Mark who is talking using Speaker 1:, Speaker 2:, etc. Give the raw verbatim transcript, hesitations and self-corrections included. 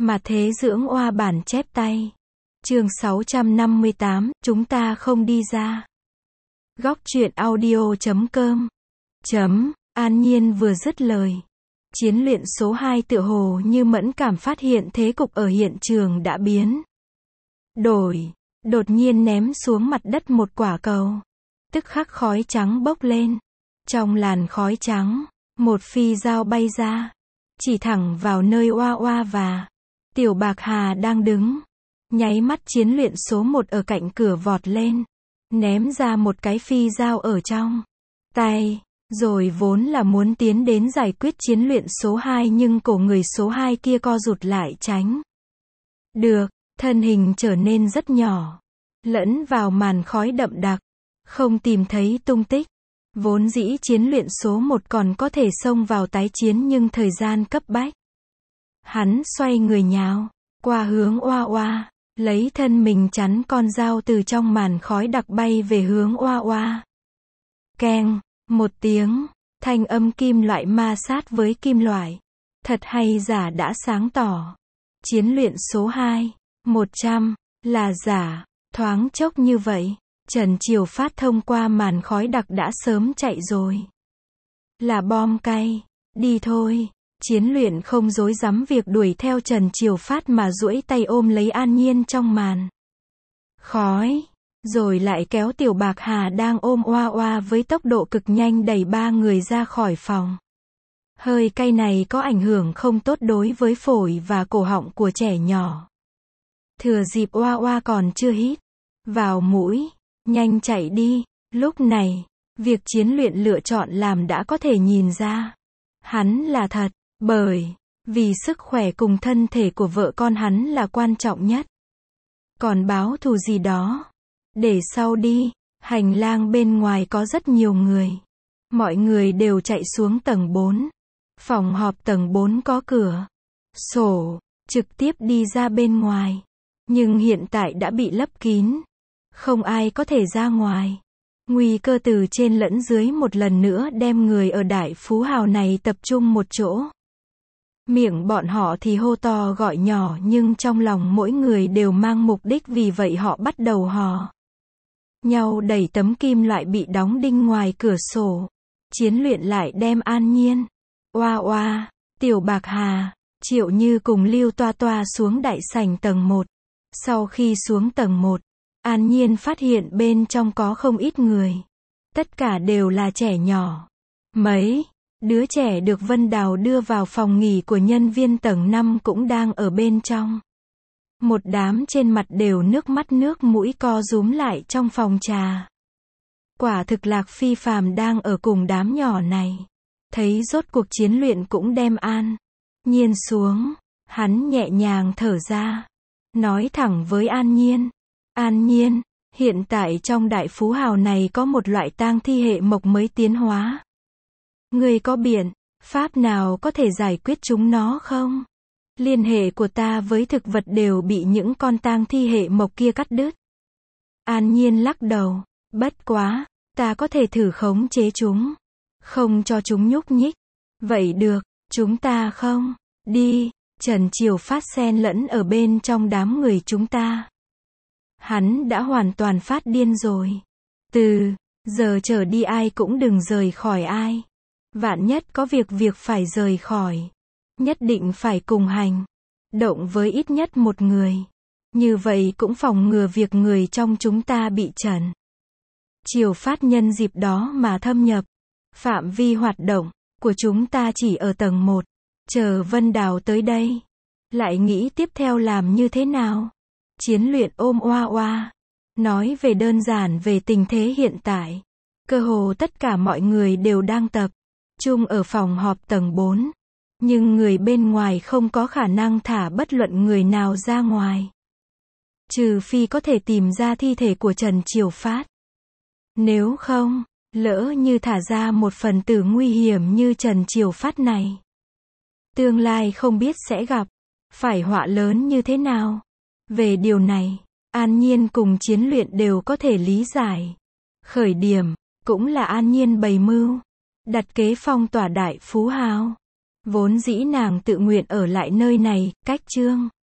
Speaker 1: Mà thế dưỡng oa bản chép tay. Chương sáu trăm năm mươi tám, chúng ta không đi ra. Góc truyện audio chấm com. Chấm, An Nhiên vừa dứt lời. Chiến luyện số hai tựa hồ như mẫn cảm phát hiện thế cục ở hiện trường đã biến đổi. Đột nhiên ném xuống mặt đất một quả cầu. Tức khắc khói trắng bốc lên. Trong làn khói trắng, một phi dao bay ra. Chỉ thẳng vào nơi oa oa và Tiểu Bạc Hà đang đứng. Nháy mắt chiến luyện số một ở cạnh cửa vọt lên. Ném ra một cái phi dao ở trong tay. Rồi vốn là muốn tiến đến giải quyết chiến luyện số hai nhưng cổ người số hai kia co rụt lại tránh được. Thân hình trở nên rất nhỏ. Lẫn vào màn khói đậm đặc. Không tìm thấy tung tích. Vốn dĩ chiến luyện số một còn có thể xông vào tái chiến nhưng thời gian cấp bách. Hắn xoay người nhào qua hướng oa oa. Lấy thân mình chắn con dao từ trong màn khói đặc bay về hướng oa oa. Keng, một tiếng, thanh âm kim loại ma sát với kim loại. Thật hay giả đã sáng tỏ. Chiến luyện số hai, một trăm, là giả. Thoáng chốc như vậy, Trần Triều Phát thông qua màn khói đặc đã sớm chạy rồi. Là bom cay, đi thôi. Chiến luyện không dối dám việc đuổi theo Trần Triều Phát mà duỗi tay ôm lấy An Nhiên trong màn khói. Rồi lại kéo Tiểu Bạc Hà đang ôm oa oa với tốc độ cực nhanh đẩy ba người ra khỏi phòng. Hơi cay này có ảnh hưởng không tốt đối với phổi và cổ họng của trẻ nhỏ. Thừa dịp oa oa còn chưa hít vào mũi, nhanh chạy đi. Lúc này, việc chiến luyện lựa chọn làm đã có thể nhìn ra. Hắn là thật, bởi vì sức khỏe cùng thân thể của vợ con hắn là quan trọng nhất. Còn báo thù gì đó, để sau đi. Hành lang bên ngoài có rất nhiều người. Mọi người đều chạy xuống tầng bốn. Phòng họp tầng bốn có cửa sổ, trực tiếp đi ra bên ngoài. Nhưng hiện tại đã bị lấp kín. Không ai có thể ra ngoài. Nguy cơ từ trên lẫn dưới một lần nữa đem người ở Đại Phú Hào này tập trung một chỗ. Miệng bọn họ thì hô to gọi nhỏ nhưng trong lòng mỗi người đều mang mục đích, vì vậy họ bắt đầu hò nhau đẩy tấm kim loại bị đóng đinh ngoài cửa sổ. Chiến luyện lại đem An Nhiên, oa oa, Tiểu Bạc Hà, Triệu Như cùng Lưu Toa Toa xuống đại sảnh tầng một. Sau khi xuống tầng một, An Nhiên phát hiện bên trong có không ít người. Tất cả đều là trẻ nhỏ. Mấy đứa trẻ được Vân Đào đưa vào phòng nghỉ của nhân viên tầng năm cũng đang ở bên trong. Một đám trên mặt đều nước mắt nước mũi co rúm lại trong phòng trà. Quả thực Lạc Phi Phàm đang ở cùng đám nhỏ này. Thấy rốt cuộc chiến luyện cũng đem An Nhiên xuống. Hắn nhẹ nhàng thở ra. Nói thẳng với An Nhiên. An Nhiên, hiện tại trong Đại Phú Hào này có một loại tang thi hệ mộc mới tiến hóa. Người có biện pháp nào có thể giải quyết chúng nó không? Liên hệ của ta với thực vật đều bị những con tang thi hệ mộc kia cắt đứt. An Nhiên lắc đầu. Bất quá, ta có thể thử khống chế chúng. Không cho chúng nhúc nhích. Vậy được, chúng ta không đi. Trần Triều Phát xen lẫn ở bên trong đám người chúng ta. Hắn đã hoàn toàn phát điên rồi. Từ giờ trở đi ai cũng đừng rời khỏi ai. Vạn nhất có việc việc phải rời khỏi. Nhất định phải cùng hành động với ít nhất một người. Như vậy cũng phòng ngừa việc người trong chúng ta bị Trần Triều Phát nhân dịp đó mà thâm nhập. Phạm vi hoạt động của chúng ta chỉ ở tầng một. Chờ Vân Đào tới đây. Lại nghĩ tiếp theo làm như thế nào? Chiến luyện ôm oa oa. Nói về đơn giản về tình thế hiện tại. Cơ hồ tất cả mọi người đều đang tập trung ở phòng họp tầng bốn. Nhưng người bên ngoài không có khả năng thả bất luận người nào ra ngoài. Trừ phi có thể tìm ra thi thể của Trần Triều Phát. Nếu không, lỡ như thả ra một phần tử nguy hiểm như Trần Triều Phát này. Tương lai không biết sẽ gặp phải họa lớn như thế nào. Về điều này, An Nhiên cùng chiến luyện đều có thể lý giải. Khởi điểm, cũng là An Nhiên bày mưu. Đặt kế phong tỏa Đại Phú Hào. Vốn dĩ nàng tự nguyện ở lại nơi này, cách Trương